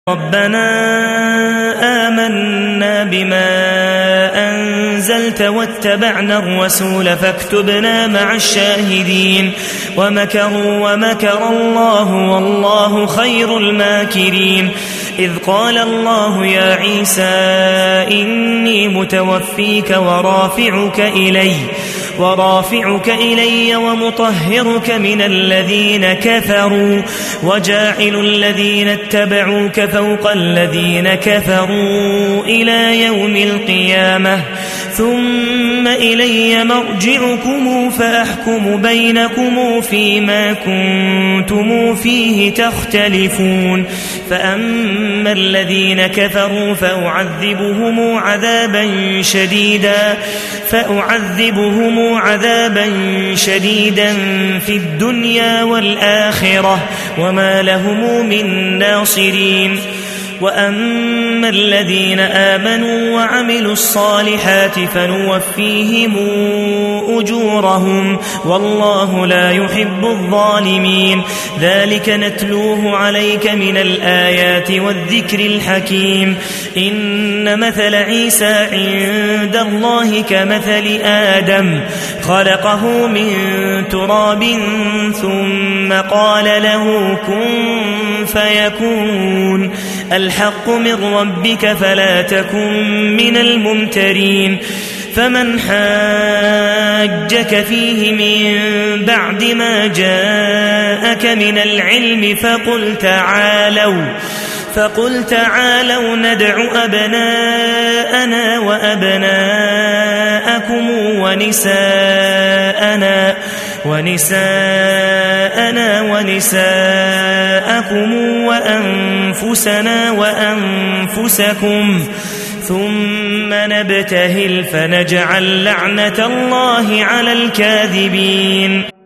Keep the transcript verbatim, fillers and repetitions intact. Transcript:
ربنا آمنا بما أنزلت واتبعنا الرسول فاكتبنا مع الشاهدين ومكروا ومكر الله والله خير الماكرين إذ قال الله يا عيسى إني متوفيك ورافعك إلي ورافعك إلي ومطهرك من الذين كفروا وجاعل الذين اتبعوك فوق الذين كفروا إلى يوم القيامة ثم إلي مرجعكم فأحكم بينكم فيما كنتم فيه تختلفون فأما الذين كفروا فأعذبهم عذابا شديدا فأعذبهم عذابا شديدا في الدنيا والآخرة وما لهم من ناصرين وأما الذين آمنوا وعملوا الصالحات فنوفيهم أجورهم والله لا يحب الظالمين ذلك نتلوه عليك من الآيات والذكر الحكيم إن مثل عيسى عند الله كمثل آدم خلقه من تراب ثم قال له كن فيكون الحق من ربك فلا تكن من الممترين فمن حاجك فيه من بعد ما جاءك من العلم فقل تعالوا فقل تعالوا ندع أبناءنا وأبناءكم ونساءنا ونساءنا ونساءكم وأنفسنا وأنفسكم ثم نبتهل فنجعل لعنة الله على الكاذبين.